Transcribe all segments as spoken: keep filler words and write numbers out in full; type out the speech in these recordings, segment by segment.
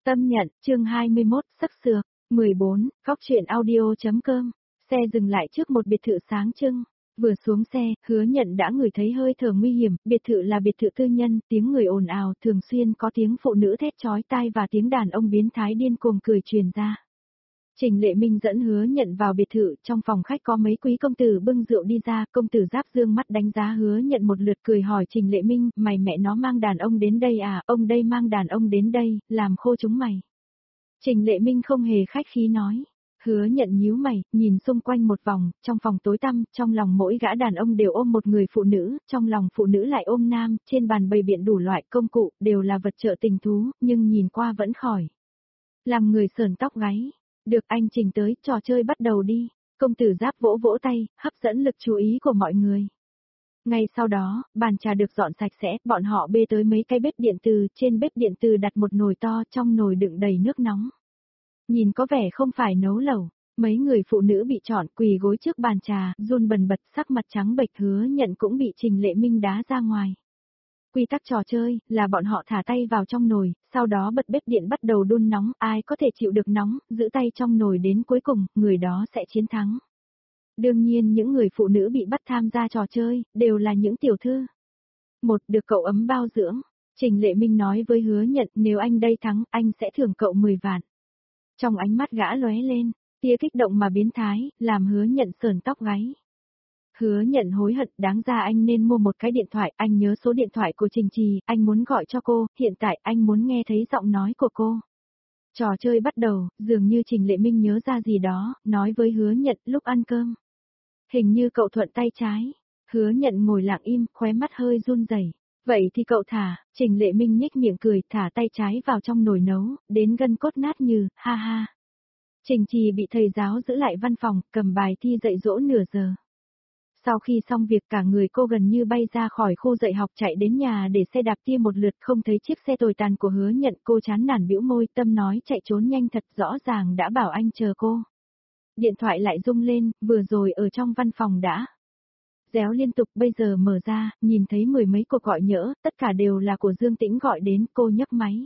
Tâm nhận, chương hai mươi mốt, sắc sược, mười bốn, góc truyện audio.com. Xe dừng lại trước một biệt thự sáng trưng. Vừa xuống xe, Hứa Nhận đã ngửi thấy hơi thở nguy hiểm, biệt thự là biệt thự tư nhân, tiếng người ồn ào, thường xuyên có tiếng phụ nữ thét chói tai và tiếng đàn ông biến thái điên cuồng cười truyền ra. Trình Lệ Minh dẫn Hứa Nhận vào biệt thự, trong phòng khách có mấy quý công tử bưng rượu đi ra, công tử giáp dương mắt đánh giá Hứa Nhận một lượt cười hỏi Trình Lệ Minh, mày mẹ nó mang đàn ông đến đây à, ông đây mang đàn ông đến đây, làm khô chúng mày. Trình Lệ Minh không hề khách khí nói. Hứa Nhận nhíu mày, nhìn xung quanh một vòng, trong phòng tối tăm, trong lòng mỗi gã đàn ông đều ôm một người phụ nữ, trong lòng phụ nữ lại ôm nam, trên bàn bày biện đủ loại công cụ, đều là vật trợ tình thú, nhưng nhìn qua vẫn khỏi. Làm người sờn tóc gáy. Được anh Trình tới, trò chơi bắt đầu đi. Công tử giáp vỗ vỗ tay, hấp dẫn lực chú ý của mọi người. Ngay sau đó, bàn trà được dọn sạch sẽ, bọn họ bê tới mấy cái bếp điện từ, trên bếp điện từ đặt một nồi to, trong nồi đựng đầy nước nóng. Nhìn có vẻ không phải nấu lẩu, mấy người phụ nữ bị chọn quỳ gối trước bàn trà, run bần bật sắc mặt trắng bệch. Hứa Nhận cũng bị Trình Lệ Minh đá ra ngoài. Quy tắc trò chơi là bọn họ thả tay vào trong nồi, sau đó bật bếp điện bắt đầu đun nóng, ai có thể chịu được nóng, giữ tay trong nồi đến cuối cùng, người đó sẽ chiến thắng. Đương nhiên những người phụ nữ bị bắt tham gia trò chơi, đều là những tiểu thư. Một, được cậu ấm bao dưỡng. Trình Lệ Minh nói với Hứa Nhận, nếu anh đây thắng, anh sẽ thưởng cậu mười vạn. Trong ánh mắt gã lóe lên, tia kích động mà biến thái, làm Hứa Nhận sờn tóc gáy. Hứa Nhận hối hận, đáng ra anh nên mua một cái điện thoại, anh nhớ số điện thoại của Trình Trì, anh muốn gọi cho cô, hiện tại anh muốn nghe thấy giọng nói của cô. Trò chơi bắt đầu, dường như Trình Lệ Minh nhớ ra gì đó, nói với Hứa Nhận lúc ăn cơm. Hình như cậu thuận tay trái. Hứa Nhận ngồi lặng im, khóe mắt hơi run rẩy. Vậy thì cậu thả, Trình Lệ Minh nhếch miệng cười, thả tay trái vào trong nồi nấu, đến gân cốt nát như, ha ha. Trình Trì bị thầy giáo giữ lại văn phòng, cầm bài thi dạy dỗ nửa giờ. Sau khi xong việc cả người cô gần như bay ra khỏi khu dạy học chạy đến nhà để xe đạp tia một lượt không thấy chiếc xe tồi tàn của Hứa Nhận, cô chán nản bĩu môi, tâm nói chạy trốn nhanh thật, rõ ràng đã bảo anh chờ cô. Điện thoại lại rung lên, vừa rồi ở trong văn phòng đã réo liên tục, bây giờ mở ra, nhìn thấy mười mấy cuộc gọi nhỡ, tất cả đều là của Dương Tĩnh gọi đến, cô nhấc máy.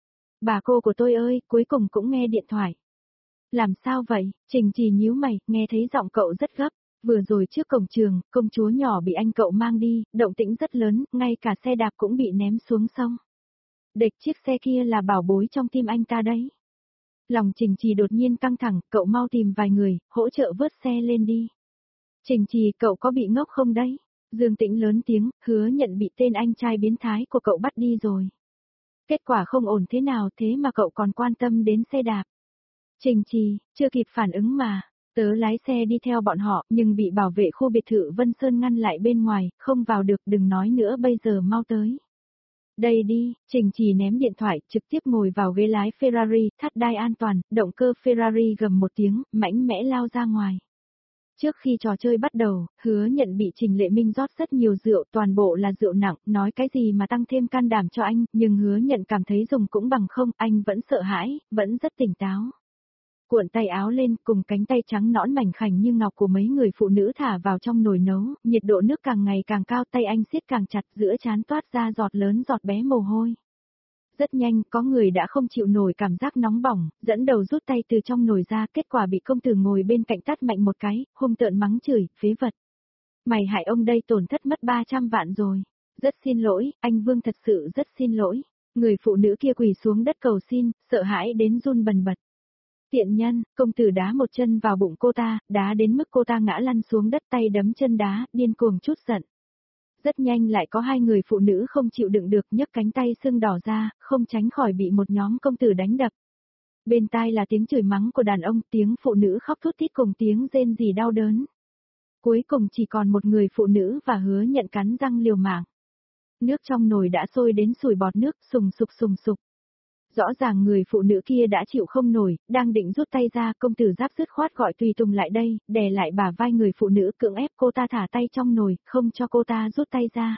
Bà cô của tôi ơi, cuối cùng cũng nghe điện thoại. Làm sao vậy? Trình Trì nhíu mày, nghe thấy giọng cậu rất gấp. Vừa rồi trước cổng trường, công chúa nhỏ bị anh cậu mang đi, động tĩnh rất lớn, ngay cả xe đạp cũng bị ném xuống sông. Địch chiếc xe kia là bảo bối trong tim anh ta đấy. Lòng Trình Trì đột nhiên căng thẳng, cậu mau tìm vài người, hỗ trợ vớt xe lên đi. Trình Trì, cậu có bị ngốc không đấy? Dương Tĩnh lớn tiếng, Hứa Nhận bị tên anh trai biến thái của cậu bắt đi rồi. Kết quả không ổn thế nào thế mà cậu còn quan tâm đến xe đạp. Trình Trì, chưa kịp phản ứng mà. Tớ lái xe đi theo bọn họ, nhưng bị bảo vệ khu biệt thự Vân Sơn ngăn lại bên ngoài, không vào được, đừng nói nữa, bây giờ mau tới. Đây đi, Trình Trì ném điện thoại, trực tiếp ngồi vào ghế lái Ferrari, thắt đai an toàn, động cơ Ferrari gầm một tiếng, mãnh mẽ lao ra ngoài. Trước khi trò chơi bắt đầu, Hứa Nhận bị Trình Lệ Minh rót rất nhiều rượu, toàn bộ là rượu nặng, nói cái gì mà tăng thêm can đảm cho anh, nhưng Hứa Nhận cảm thấy dùng cũng bằng không, anh vẫn sợ hãi, vẫn rất tỉnh táo. Cuộn tay áo lên, cùng cánh tay trắng nõn mảnh khảnh như ngọc của mấy người phụ nữ thả vào trong nồi nấu, nhiệt độ nước càng ngày càng cao, tay anh siết càng chặt, giữa trán toát ra giọt lớn giọt bé mồ hôi. Rất nhanh, có người đã không chịu nổi cảm giác nóng bỏng, dẫn đầu rút tay từ trong nồi ra, kết quả bị công tử ngồi bên cạnh tát mạnh một cái, hung tợn mắng chửi, phế vật. Mày hại ông đây tổn thất mất ba trăm vạn rồi. Rất xin lỗi, anh Vương thật sự rất xin lỗi. Người phụ nữ kia quỳ xuống đất cầu xin, sợ hãi đến run bần bật. Tiện nhân, công tử đá một chân vào bụng cô ta, đá đến mức cô ta ngã lăn xuống đất, tay đấm chân đá, điên cuồng chút giận. Rất nhanh lại có hai người phụ nữ không chịu đựng được, nhấc cánh tay sưng đỏ ra, không tránh khỏi bị một nhóm công tử đánh đập. Bên tai là tiếng chửi mắng của đàn ông, tiếng phụ nữ khóc thút thít cùng tiếng rên rỉ đau đớn. Cuối cùng chỉ còn một người phụ nữ và Hứa Nhận cắn răng liều mạng. Nước trong nồi đã sôi đến sùi bọt nước, sùng sục sùng sục. Rõ ràng người phụ nữ kia đã chịu không nổi, đang định rút tay ra, công tử giáp dứt khoát gọi tùy tùng lại đây, đè lại bả vai người phụ nữ, cưỡng ép cô ta thả tay trong nồi, không cho cô ta rút tay ra.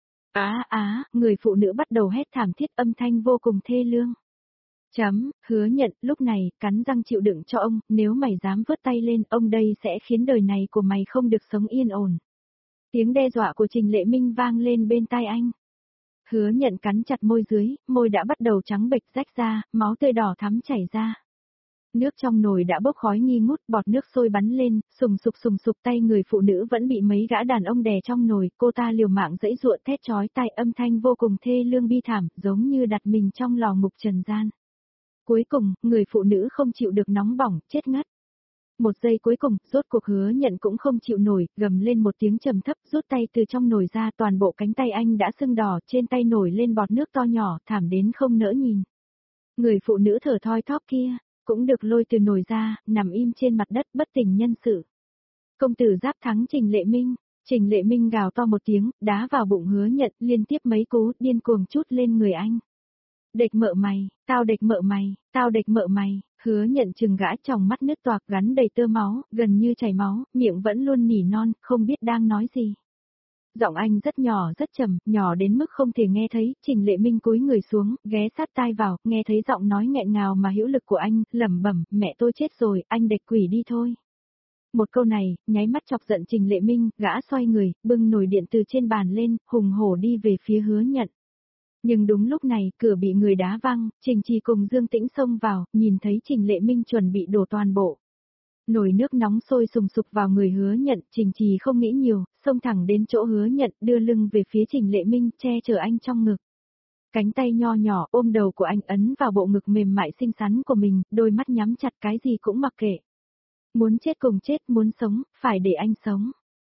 Á á, người phụ nữ bắt đầu hét thảm thiết, âm thanh vô cùng thê lương. Chấm, Hứa Nhận, lúc này, cắn răng chịu đựng cho ông, nếu mày dám vớt tay lên, ông đây sẽ khiến đời này của mày không được sống yên ổn. Tiếng đe dọa của Trình Lệ Minh vang lên bên tai anh. Hứa Nhận cắn chặt môi dưới, môi đã bắt đầu trắng bệch rách ra, máu tươi đỏ thắm chảy ra. Nước trong nồi đã bốc khói nghi ngút, bọt nước sôi bắn lên, sùng sục sùng sục, tay người phụ nữ vẫn bị mấy gã đàn ông đè trong nồi, cô ta liều mạng giãy giụa thét chói tai, âm thanh vô cùng thê lương bi thảm, giống như đặt mình trong lò ngục trần gian. Cuối cùng, người phụ nữ không chịu được nóng bỏng, chết ngất. Một giây cuối cùng, rốt cuộc Hứa Nhận cũng không chịu nổi, gầm lên một tiếng trầm thấp, rút tay từ trong nồi ra, toàn bộ cánh tay anh đã sưng đỏ, trên tay nổi lên bọt nước to nhỏ, thảm đến không nỡ nhìn. Người phụ nữ thở thoi thóp kia, cũng được lôi từ nồi ra, nằm im trên mặt đất bất tỉnh nhân sự. Công tử Giáp thắng Trình Lệ Minh, Trình Lệ Minh gào to một tiếng, đá vào bụng Hứa Nhận, liên tiếp mấy cú, điên cuồng trút lên người anh. Địch mợ mày, tao địch mợ mày, tao địch mợ mày, Hứa Nhận chừng gã trong mắt nứt toạc gắn đầy tơ máu, gần như chảy máu, miệng vẫn luôn nỉ non, không biết đang nói gì. Giọng anh rất nhỏ rất trầm, nhỏ đến mức không thể nghe thấy, Trình Lệ Minh cúi người xuống, ghé sát tai vào, nghe thấy giọng nói nghẹn ngào mà hữu lực của anh, lẩm bẩm, mẹ tôi chết rồi, anh địch quỷ đi thôi. Một câu này, nháy mắt chọc giận Trình Lệ Minh, gã xoay người, bưng nồi điện từ trên bàn lên, hùng hổ đi về phía Hứa Nhận. Nhưng đúng lúc này, cửa bị người đá văng, Trình Trì cùng Dương Tĩnh xông vào, nhìn thấy Trình Lệ Minh chuẩn bị đổ toàn bộ. Nồi nước nóng sôi sùng sục vào người Hứa Nhận, Trình Trì không nghĩ nhiều, xông thẳng đến chỗ Hứa Nhận, đưa lưng về phía Trình Lệ Minh, che chở anh trong ngực. Cánh tay nho nhỏ ôm đầu của anh ấn vào bộ ngực mềm mại xinh xắn của mình, đôi mắt nhắm chặt cái gì cũng mặc kệ. Muốn chết cùng chết, muốn sống, phải để anh sống.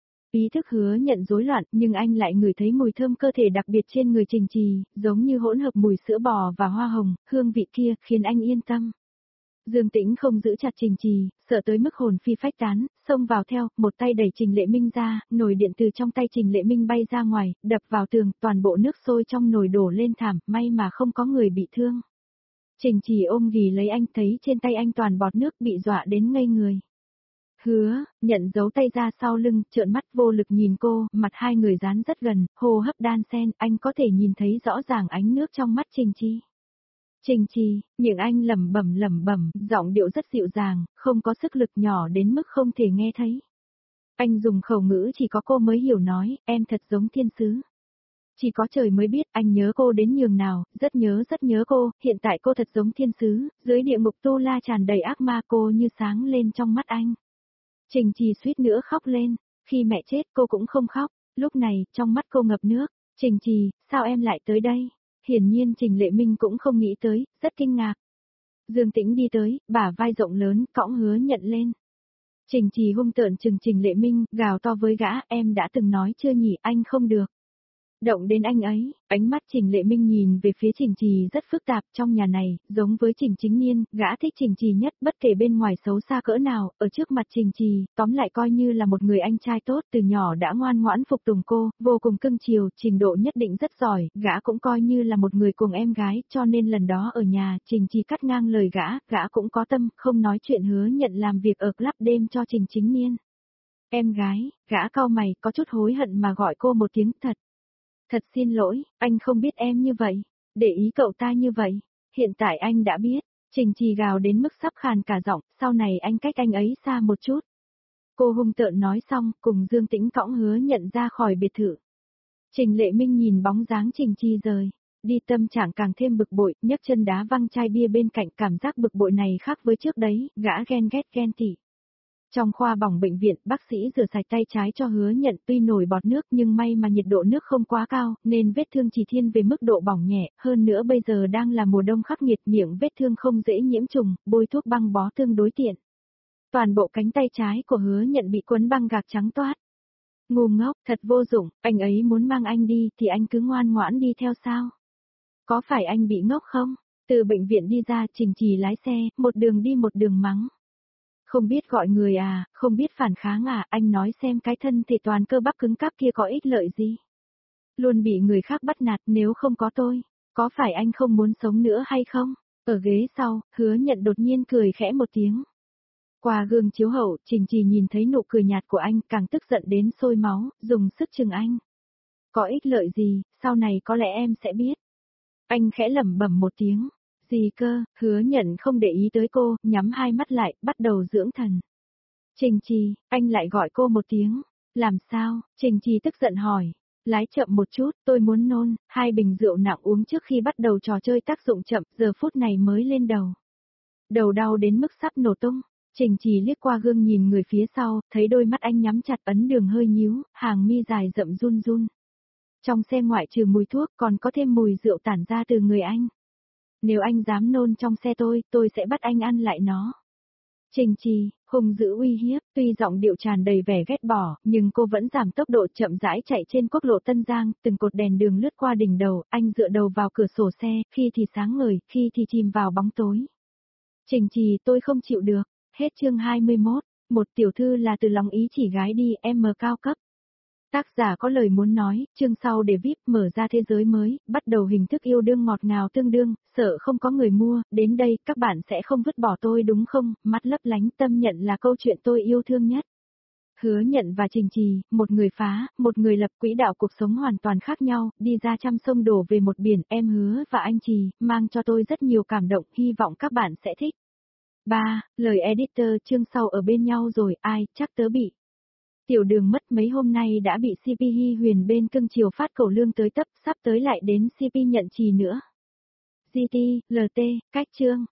Ý thức Hứa Nhận rối loạn, nhưng anh lại ngửi thấy mùi thơm cơ thể đặc biệt trên người Trình Trì, giống như hỗn hợp mùi sữa bò và hoa hồng, hương vị kia khiến anh yên tâm. Dương Tĩnh không giữ chặt Trình Trì, sợ tới mức hồn phi phách tán, xông vào theo, một tay đẩy Trình Lệ Minh ra, nồi điện từ trong tay Trình Lệ Minh bay ra ngoài, đập vào tường, toàn bộ nước sôi trong nồi đổ lên thảm, may mà không có người bị thương. Trình Trì ôm ghì lấy anh, thấy trên tay anh toàn bọt nước, bị dọa đến ngây người. Hứa Nhận giấu tay ra sau lưng, trợn mắt vô lực nhìn cô, mặt hai người dán rất gần, hô hấp đan xen, anh có thể nhìn thấy rõ ràng ánh nước trong mắt Trình Trì. Trình Trì, miệng anh lẩm bẩm lẩm bẩm, giọng điệu rất dịu dàng, không có sức lực, nhỏ đến mức không thể nghe thấy. Anh dùng khẩu ngữ chỉ có cô mới hiểu nói, em thật giống thiên sứ. Chỉ có trời mới biết anh nhớ cô đến nhường nào, rất nhớ rất nhớ cô, hiện tại cô thật giống thiên sứ, dưới địa ngục tu la tràn đầy ác ma, cô như sáng lên trong mắt anh. Trình Trì suýt nữa khóc lên, khi mẹ chết cô cũng không khóc, lúc này, trong mắt cô ngập nước. Trình Trì, sao em lại tới đây? Hiển nhiên Trình Lệ Minh cũng không nghĩ tới, rất kinh ngạc. Dương Tĩnh đi tới, bả vai rộng lớn, cõng Hứa Nhận lên. Trình Trì hung tợn trừng Trình Lệ Minh, gào to với gã, em đã từng nói chưa nhỉ, anh không được. Động đến anh ấy, ánh mắt Trình Lệ Minh nhìn về phía Trình Trì rất phức tạp, trong nhà này, giống với Trình Chính Niên, gã thích Trình Trì nhất, bất kể bên ngoài xấu xa cỡ nào, ở trước mặt Trình Trì, tóm lại coi như là một người anh trai tốt, từ nhỏ đã ngoan ngoãn phục tùng cô, vô cùng cưng chiều, trình độ nhất định rất giỏi, gã cũng coi như là một người cùng em gái, cho nên lần đó ở nhà, Trình Trì cắt ngang lời gã, gã cũng có tâm, không nói chuyện Hứa Nhận làm việc ở club đêm cho Trình Chính Niên. Em gái, gã cau mày, có chút hối hận mà gọi cô một tiếng thật. Thật xin lỗi, anh không biết em như vậy, để ý cậu ta như vậy, hiện tại anh đã biết, Trình Trì gào đến mức sắp khàn cả giọng, sau này anh cách anh ấy xa một chút. Cô hung tợn nói xong, cùng Dương Tĩnh cõng Hứa Nhận ra khỏi biệt thự. Trình Lệ Minh nhìn bóng dáng Trình Trì rời, đi tâm trạng càng thêm bực bội, nhấc chân đá văng chai bia bên cạnh, cảm giác bực bội này khác với trước đấy, gã ghen ghét ghen tị. Trong khoa bỏng bệnh viện, bác sĩ rửa sạch tay trái cho Hứa Nhận, tuy nổi bọt nước nhưng may mà nhiệt độ nước không quá cao, nên vết thương chỉ thiên về mức độ bỏng nhẹ, hơn nữa bây giờ đang là mùa đông khắc nghiệt, miệng vết thương không dễ nhiễm trùng, bôi thuốc băng bó tương đối tiện. Toàn bộ cánh tay trái của Hứa Nhận bị quấn băng gạc trắng toát. Ngu ngốc, thật vô dụng, anh ấy muốn mang anh đi thì anh cứ ngoan ngoãn đi theo sao? Có phải anh bị ngốc không? Từ bệnh viện đi ra, Trình Trì lái xe, một đường đi một đường mắng. Không biết gọi người à, không biết phản kháng à, anh nói xem cái thân thể toàn cơ bắp cứng cáp kia có ích lợi gì. Luôn bị người khác bắt nạt, nếu không có tôi, có phải anh không muốn sống nữa hay không? Ở ghế sau, Hứa Nhận đột nhiên cười khẽ một tiếng. Qua gương chiếu hậu, Trình Trì nhìn thấy nụ cười nhạt của anh, càng tức giận đến sôi máu, dùng sức chừng anh. Có ích lợi gì, sau này có lẽ em sẽ biết. Anh khẽ lẩm bẩm một tiếng. Gì cơ, Hứa Nhận không để ý tới cô, nhắm hai mắt lại, bắt đầu dưỡng thần. Trình Trì, anh lại gọi cô một tiếng. Làm sao? Trình Trì tức giận hỏi. Lái chậm một chút, tôi muốn nôn, hai bình rượu nặng uống trước khi bắt đầu trò chơi tác dụng chậm, giờ phút này mới lên đầu. Đầu đau đến mức sắp nổ tung. Trình Trì liếc qua gương nhìn người phía sau, thấy đôi mắt anh nhắm chặt, ấn đường hơi nhíu, hàng mi dài rậm run run. Trong xe ngoại trừ mùi thuốc còn có thêm mùi rượu tản ra từ người anh. Nếu anh dám nôn trong xe tôi, tôi sẽ bắt anh ăn lại nó. Trình Trì, hung dữ uy hiếp, tuy giọng điệu tràn đầy vẻ ghét bỏ, nhưng cô vẫn giảm tốc độ chậm rãi chạy trên quốc lộ Tân Giang, từng cột đèn đường lướt qua đỉnh đầu, anh dựa đầu vào cửa sổ xe, khi thì sáng ngời, khi thì chìm vào bóng tối. Trình Trì, tôi không chịu được. Hết chương hai mươi mốt, một tiểu thư là từ lòng ý chỉ gái đi, em mờ cao cấp. Tác giả có lời muốn nói, chương sau để vi ai pi mở ra thế giới mới, bắt đầu hình thức yêu đương ngọt ngào tương đương, sợ không có người mua, đến đây các bạn sẽ không vứt bỏ tôi đúng không, mắt lấp lánh Tâm Nhận là câu chuyện tôi yêu thương nhất. Hứa Nhận và Trình Trì, một người phá, một người lập quỹ đạo cuộc sống hoàn toàn khác nhau, đi ra trăm sông đổ về một biển, em Hứa và anh Trì, mang cho tôi rất nhiều cảm động, hy vọng các bạn sẽ thích. ba. Lời editor chương sau ở bên nhau rồi, ai, chắc tớ bị. Tiểu Đường mất mấy hôm nay đã bị xê pê Hy Huyền bên cưng chiều phát cẩu lương tới tấp, sắp tới lại đến xê pê Nhận Trì nữa. giê tê, lờ tê, cách chương.